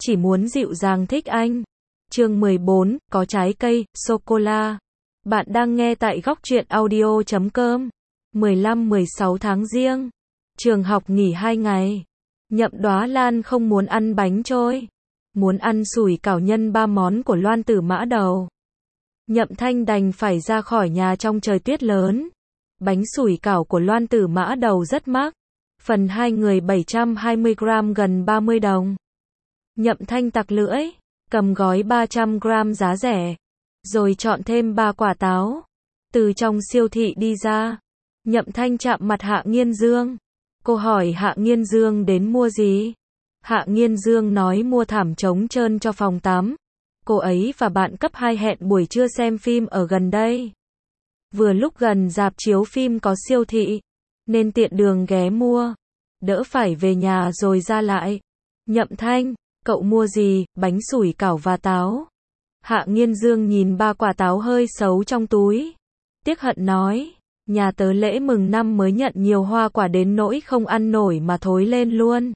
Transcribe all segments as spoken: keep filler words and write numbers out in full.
chỉ muốn dịu dàng thích anh. Chương mười bốn, có trái cây, sô-cô-la. Bạn đang nghe tại góc truyện audio chấm com. mười lăm mười sáu tháng Giêng. Trường học nghỉ hai ngày. Nhậm Đóa Lan không muốn ăn bánh trôi. Muốn ăn sủi cảo nhân ba món của Loan Tử Mã Đầu. Nhậm Thanh đành phải ra khỏi nhà trong trời tuyết lớn. Bánh sủi cảo của Loan Tử Mã Đầu rất mắc. Phần hai người bảy trăm hai mươi gram gần ba mươi đồng. Nhậm Thanh tặc lưỡi, cầm gói ba trăm gram giá rẻ, rồi chọn thêm ba quả táo. Từ trong siêu thị đi ra, Nhậm Thanh chạm mặt Hạ Nghiên Dương. Cô hỏi Hạ Nghiên Dương đến mua gì? Hạ Nghiên Dương nói mua thảm trống trơn cho phòng tắm. Cô ấy và bạn cấp hai hẹn buổi trưa xem phim ở gần đây. Vừa lúc gần rạp chiếu phim có siêu thị, nên tiện đường ghé mua, đỡ phải về nhà rồi ra lại. Nhậm Thanh, cậu mua gì? Bánh sủi cảo và táo. Hạ Nghiên Dương nhìn ba quả táo hơi xấu trong túi, tiếc hận nói, nhà tớ lễ mừng năm mới nhận nhiều hoa quả đến nỗi không ăn nổi mà thối lên luôn.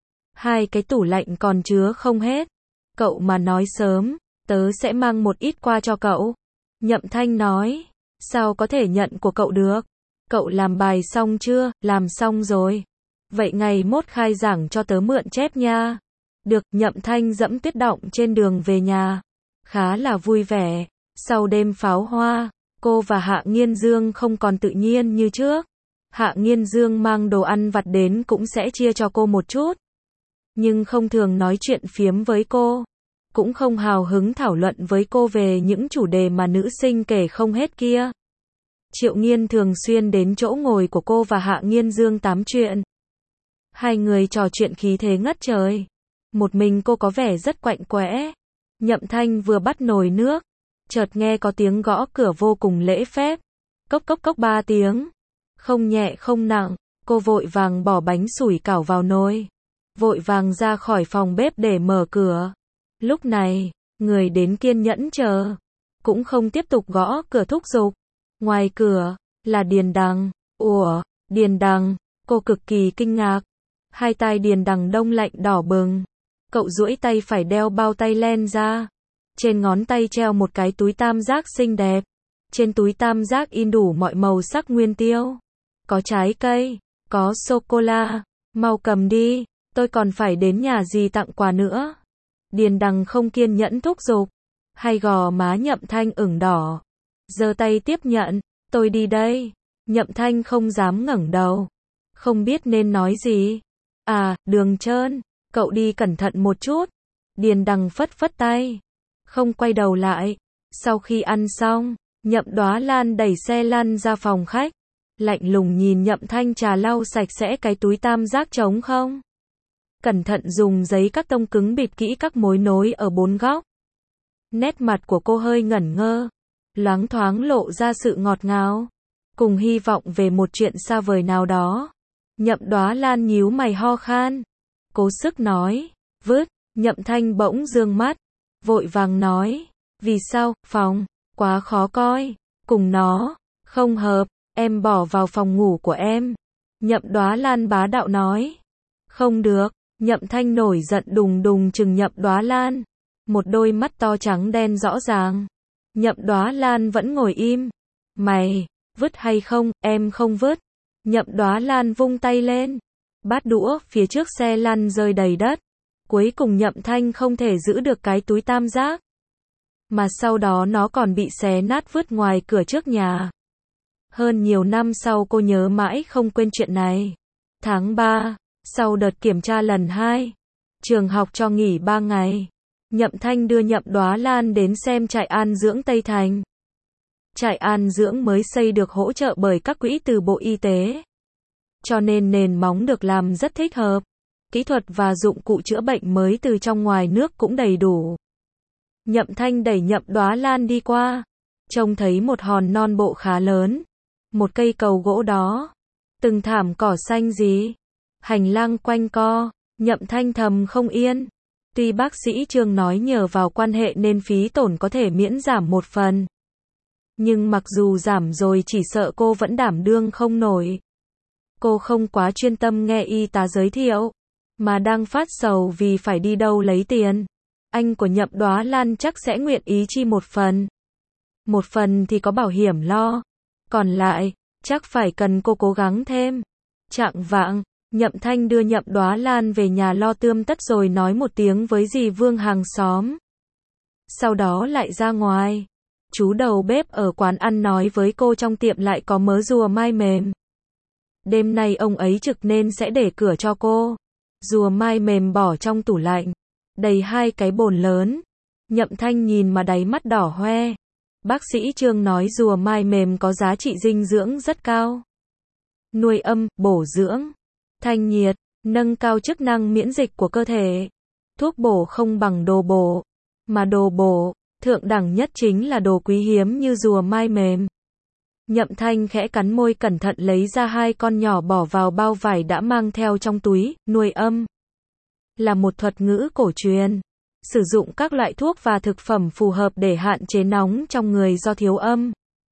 Hai cái tủ lạnh còn chứa không hết. Cậu mà nói sớm, tớ sẽ mang một ít qua cho cậu. Nhậm Thanh nói, sao có thể nhận của cậu được? Cậu làm bài xong chưa? Làm xong rồi. Vậy ngày mốt khai giảng cho tớ mượn chép nha. Được. Nhậm Thanh dẫm tuyết đọng trên đường về nhà. Khá là vui vẻ. Sau đêm pháo hoa, cô và Hạ Nghiên Dương không còn tự nhiên như trước. Hạ Nghiên Dương mang đồ ăn vặt đến cũng sẽ chia cho cô một chút, nhưng không thường nói chuyện phiếm với cô, cũng không hào hứng thảo luận với cô về những chủ đề mà nữ sinh kể không hết kia. Triệu Nghiên thường xuyên đến chỗ ngồi của cô và Hạ Nghiên Dương tám chuyện. Hai người trò chuyện khí thế ngất trời. Một mình cô có vẻ rất quạnh quẽ. Nhậm Thanh vừa bắt nồi nước, chợt nghe có tiếng gõ cửa vô cùng lễ phép. Cốc cốc cốc ba tiếng. Không nhẹ không nặng, cô vội vàng bỏ bánh sủi cảo vào nồi, vội vàng ra khỏi phòng bếp để mở cửa. Lúc này, người đến kiên nhẫn chờ, cũng không tiếp tục gõ cửa thúc giục. Ngoài cửa, là Điền Đằng. Ủa, Điền Đằng, cô cực kỳ kinh ngạc. Hai tai Điền Đằng đông lạnh đỏ bừng. Cậu duỗi tay phải đeo bao tay len ra. Trên ngón tay treo một cái túi tam giác xinh đẹp. Trên túi tam giác in đủ mọi màu sắc nguyên tiêu. Có trái cây, có sô-cô-la. Mau cầm đi, tôi còn phải đến nhà dì tặng quà nữa. Điền Đằng không kiên nhẫn thúc giục. Hai gò má Nhậm Thanh ửng đỏ. Giơ tay tiếp nhận, tôi đi đây. Nhậm Thanh không dám ngẩng đầu, không biết nên nói gì. À, đường trơn, cậu đi cẩn thận một chút. Điền Đằng phất phất tay, không quay đầu lại. Sau khi ăn xong, Nhậm Đóa Lan đẩy xe lăn ra phòng khách, lạnh lùng nhìn Nhậm Thanh trà lau sạch sẽ cái túi tam giác trống không. Cẩn thận dùng giấy cắt tông cứng bịt kỹ các mối nối ở bốn góc. Nét mặt của cô hơi ngẩn ngơ, loáng thoáng lộ ra sự ngọt ngào, cùng hy vọng về một chuyện xa vời nào đó. Nhậm Đóa Lan nhíu mày ho khan, cố sức nói, vứt. Nhậm Thanh bỗng dương mắt, vội vàng nói, vì sao? Phòng quá khó coi, cùng nó không hợp, em bỏ vào phòng ngủ của em. Nhậm Đóa Lan bá đạo nói. Không được. Nhậm Thanh nổi giận đùng đùng trừng Nhậm Đóa Lan, một đôi mắt to trắng đen rõ ràng. Nhậm Đóa Lan vẫn ngồi im. Mày vứt hay không? Em không vứt. Nhậm Đóa Lan vung tay lên, bát đũa phía trước xe lăn rơi đầy đất. Cuối cùng Nhậm Thanh không thể giữ được cái túi tam giác, mà sau đó nó còn bị xé nát vứt ngoài cửa trước nhà. Hơn nhiều năm sau cô nhớ mãi không quên chuyện này. Tháng ba, sau đợt kiểm tra lần hai, trường học cho nghỉ ba ngày. Nhậm Thanh đưa Nhậm Đóa Lan đến xem trại an dưỡng Tây Thành. Trại an dưỡng mới xây được hỗ trợ bởi các quỹ từ Bộ Y tế, cho nên nền móng được làm rất thích hợp. Kỹ thuật và dụng cụ chữa bệnh mới từ trong ngoài nước cũng đầy đủ. Nhậm Thanh đẩy Nhậm Đóa Lan đi qua, trông thấy một hòn non bộ khá lớn, một cây cầu gỗ đó, từng thảm cỏ xanh gì, hành lang quanh co. Nhậm Thanh thầm không yên. Tuy bác sĩ Trương nói nhờ vào quan hệ nên phí tổn có thể miễn giảm một phần, nhưng mặc dù giảm rồi chỉ sợ cô vẫn đảm đương không nổi. Cô không quá chuyên tâm nghe y tá giới thiệu, mà đang phát sầu vì phải đi đâu lấy tiền. Anh của Nhậm Đóa Lan chắc sẽ nguyện ý chi một phần. Một phần thì có bảo hiểm lo. Còn lại, chắc phải cần cô cố gắng thêm. Chạng vạng, Nhậm Thanh đưa Nhậm Đóa Lan về nhà lo tươm tất rồi nói một tiếng với dì Vương hàng xóm. Sau đó lại ra ngoài. Chú đầu bếp ở quán ăn nói với cô trong tiệm lại có mớ rùa mai mềm. Đêm nay ông ấy trực nên sẽ để cửa cho cô. Rùa mai mềm bỏ trong tủ lạnh. Đầy hai cái bồn lớn. Nhậm Thanh nhìn mà đáy mắt đỏ hoe. Bác sĩ Trương nói rùa mai mềm có giá trị dinh dưỡng rất cao. Nuôi âm, bổ dưỡng, thanh nhiệt, nâng cao chức năng miễn dịch của cơ thể. Thuốc bổ không bằng đồ bổ. Mà đồ bổ, thượng đẳng nhất chính là đồ quý hiếm như rùa mai mềm. Nhậm Thanh khẽ cắn môi cẩn thận lấy ra hai con nhỏ bỏ vào bao vải đã mang theo trong túi. Nuôi âm là một thuật ngữ cổ truyền, sử dụng các loại thuốc và thực phẩm phù hợp để hạn chế nóng trong người do thiếu âm,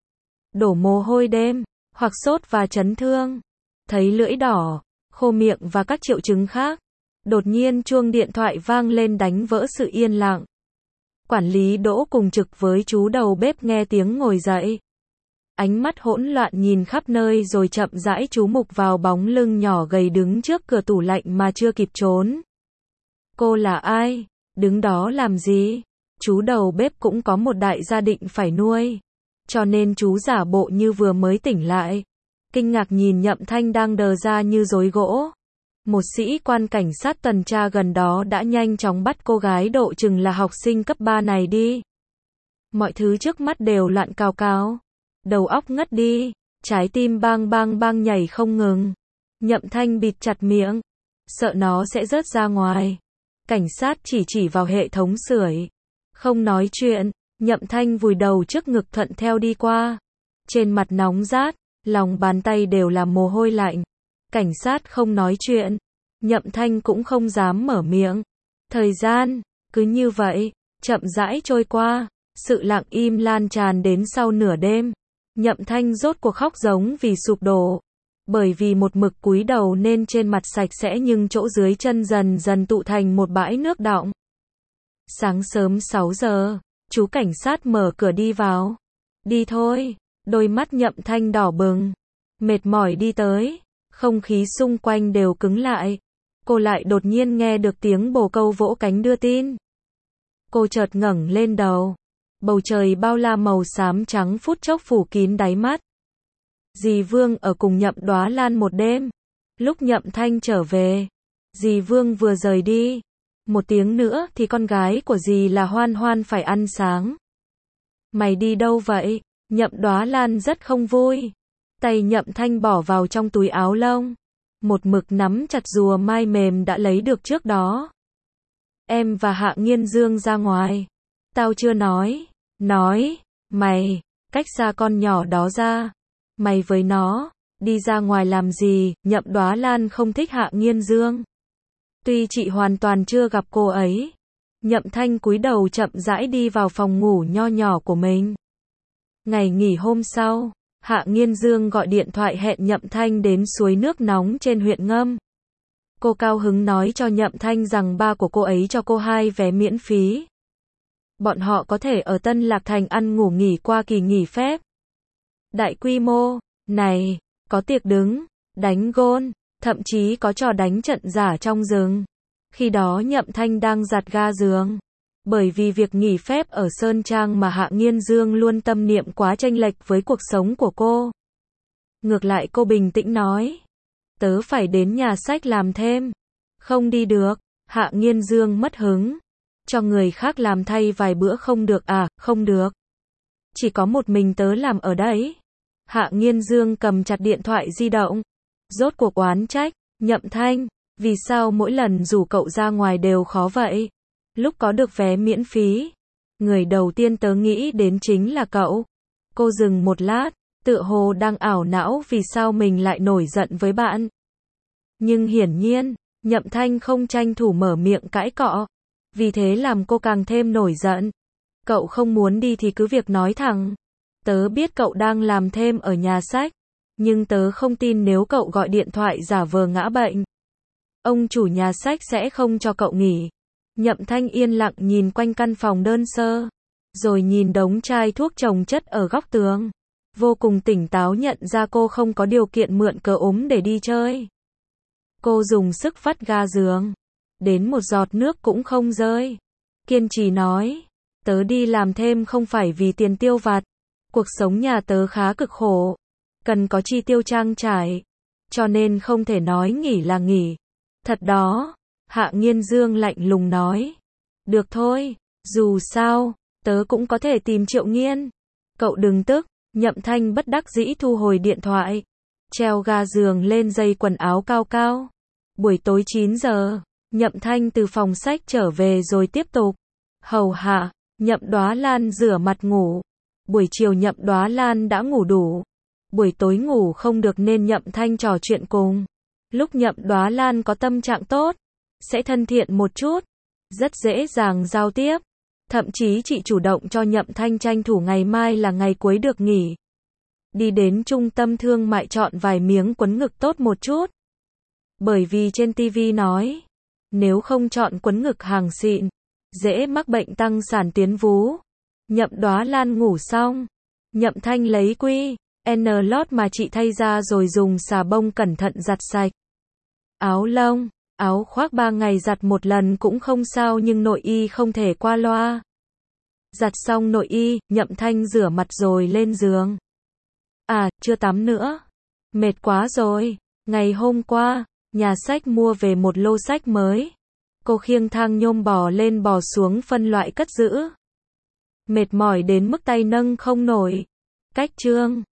đổ mồ hôi đêm, hoặc sốt và chấn thương, thấy lưỡi đỏ, khô miệng và các triệu chứng khác. Đột nhiên chuông điện thoại vang lên đánh vỡ sự yên lặng. Quản lý Đỗ cùng trực với chú đầu bếp nghe tiếng ngồi dậy. Ánh mắt hỗn loạn nhìn khắp nơi rồi chậm rãi chú mục vào bóng lưng nhỏ gầy đứng trước cửa tủ lạnh mà chưa kịp trốn. Cô là ai? Đứng đó làm gì? Chú đầu bếp cũng có một đại gia đình phải nuôi. Cho nên chú giả bộ như vừa mới tỉnh lại. Kinh ngạc nhìn Nhậm Thanh đang đờ ra như rối gỗ. Một sĩ quan cảnh sát tuần tra gần đó đã nhanh chóng bắt cô gái độ chừng là học sinh cấp ba này đi. Mọi thứ trước mắt đều loạn cào cào. Đầu óc ngất đi. Trái tim bang bang bang nhảy không ngừng. Nhậm Thanh bịt chặt miệng. Sợ nó sẽ rớt ra ngoài. Cảnh sát chỉ chỉ vào hệ thống sưởi. Không nói chuyện. Nhậm Thanh vùi đầu trước ngực thuận theo đi qua. Trên mặt nóng rát. Lòng bàn tay đều là mồ hôi lạnh. Cảnh sát không nói chuyện. Nhậm Thanh cũng không dám mở miệng. Thời gian, cứ như vậy, chậm rãi trôi qua. Sự lặng im lan tràn đến sau nửa đêm. Nhậm Thanh rốt cuộc khóc giống vì sụp đổ. Bởi vì một mực cúi đầu nên trên mặt sạch sẽ nhưng chỗ dưới chân dần dần tụ thành một bãi nước đọng. Sáng sớm sáu giờ, chú cảnh sát mở cửa đi vào. Đi thôi. Đôi mắt Nhậm Thanh đỏ bừng. Mệt mỏi đi tới. Không khí xung quanh đều cứng lại. Cô lại đột nhiên nghe được tiếng bồ câu vỗ cánh đưa tin. Cô chợt ngẩng lên đầu. Bầu trời bao la màu xám trắng phút chốc phủ kín đáy mắt. Dì Vương ở cùng Nhậm Đóa Lan một đêm. Lúc Nhậm Thanh trở về, dì Vương vừa rời đi. Một tiếng nữa thì con gái của dì là Hoan Hoan phải ăn sáng. Mày đi đâu vậy? Nhậm Đóa Lan rất không vui. Tay Nhậm Thanh bỏ vào trong túi áo lông. Một mực nắm chặt rùa mai mềm đã lấy được trước đó. Em và Hạ Nghiên Dương ra ngoài. Tao chưa nói. Nói. Mày. Cách xa con nhỏ đó ra. Mày với nó. Đi ra ngoài làm gì? Nhậm Đóa Lan không thích Hạ Nghiên Dương. Tuy chị hoàn toàn chưa gặp cô ấy. Nhậm Thanh cúi đầu chậm rãi đi vào phòng ngủ nho nhỏ của mình. Ngày nghỉ hôm sau, Hạ Nghiên Dương gọi điện thoại hẹn Nhậm Thanh đến suối nước nóng trên huyện Ngâm. Cô cao hứng nói cho Nhậm Thanh rằng ba của cô ấy cho cô hai vé miễn phí. Bọn họ có thể ở Tân Lạc Thành ăn ngủ nghỉ qua kỳ nghỉ phép. Đại quy mô, này, có tiệc đứng, đánh gôn, thậm chí có trò đánh trận giả trong rừng. Khi đó Nhậm Thanh đang giặt ga giường. Bởi vì việc nghỉ phép ở Sơn Trang mà Hạ Nghiên Dương luôn tâm niệm quá chênh lệch với cuộc sống của cô. Ngược lại cô bình tĩnh nói. Tớ phải đến nhà sách làm thêm. Không đi được. Hạ Nghiên Dương mất hứng. Cho người khác làm thay vài bữa không được à? Không được. Chỉ có một mình tớ làm ở đấy. Hạ Nghiên Dương cầm chặt điện thoại di động. Rốt cuộc oán trách. Nhậm Thanh, vì sao mỗi lần rủ cậu ra ngoài đều khó vậy? Lúc có được vé miễn phí, người đầu tiên tớ nghĩ đến chính là cậu. Cô dừng một lát, tựa hồ đang ảo não vì sao mình lại nổi giận với bạn. Nhưng hiển nhiên, Nhậm Thanh không tranh thủ mở miệng cãi cọ. Vì thế làm cô càng thêm nổi giận. Cậu không muốn đi thì cứ việc nói thẳng. Tớ biết cậu đang làm thêm ở nhà sách. Nhưng tớ không tin nếu cậu gọi điện thoại giả vờ ngã bệnh. Ông chủ nhà sách sẽ không cho cậu nghỉ. Nhậm Thanh yên lặng nhìn quanh căn phòng đơn sơ, rồi nhìn đống chai thuốc chồng chất ở góc tường. Vô cùng tỉnh táo nhận ra cô không có điều kiện mượn cớ ốm để đi chơi. Cô dùng sức vắt ga giường, đến một giọt nước cũng không rơi. Kiên trì nói, tớ đi làm thêm không phải vì tiền tiêu vặt. Cuộc sống nhà tớ khá cực khổ, cần có chi tiêu trang trải, cho nên không thể nói nghỉ là nghỉ. Thật đó, Hạ Nghiên Dương lạnh lùng nói. Được thôi, dù sao, tớ cũng có thể tìm Triệu Nghiên. Cậu đừng tức. Nhậm Thanh bất đắc dĩ thu hồi điện thoại, treo ga giường lên dây quần áo cao cao. Buổi tối chín giờ, Nhậm Thanh từ phòng sách trở về rồi tiếp tục hầu hạ. Nhậm Đóa Lan rửa mặt ngủ. Buổi chiều Nhậm Đóa Lan đã ngủ đủ. Buổi tối ngủ không được nên Nhậm Thanh trò chuyện cùng. Lúc Nhậm Đóa Lan có tâm trạng tốt, sẽ thân thiện một chút, rất dễ dàng giao tiếp. Thậm chí chị chủ động cho Nhậm Thanh tranh thủ ngày mai là ngày cuối được nghỉ. Đi đến trung tâm thương mại chọn vài miếng quấn ngực tốt một chút. Bởi vì trên ti vi nói, nếu không chọn quấn ngực hàng xịn, dễ mắc bệnh tăng sản tuyến vú. Nhậm Đóa Lan ngủ xong, Nhậm Thanh lấy quy en lót mà chị thay ra rồi dùng xà bông cẩn thận giặt sạch. Áo lông, áo khoác ba ngày giặt một lần cũng không sao nhưng nội y không thể qua loa. Giặt xong nội y, Nhậm Thanh rửa mặt rồi lên giường. À, chưa tắm nữa. Mệt quá rồi. Ngày hôm qua, nhà sách mua về một lô sách mới. Cô khiêng thang nhôm bò lên bò xuống phân loại cất giữ. Mệt mỏi đến mức tay nâng không nổi. Cách chương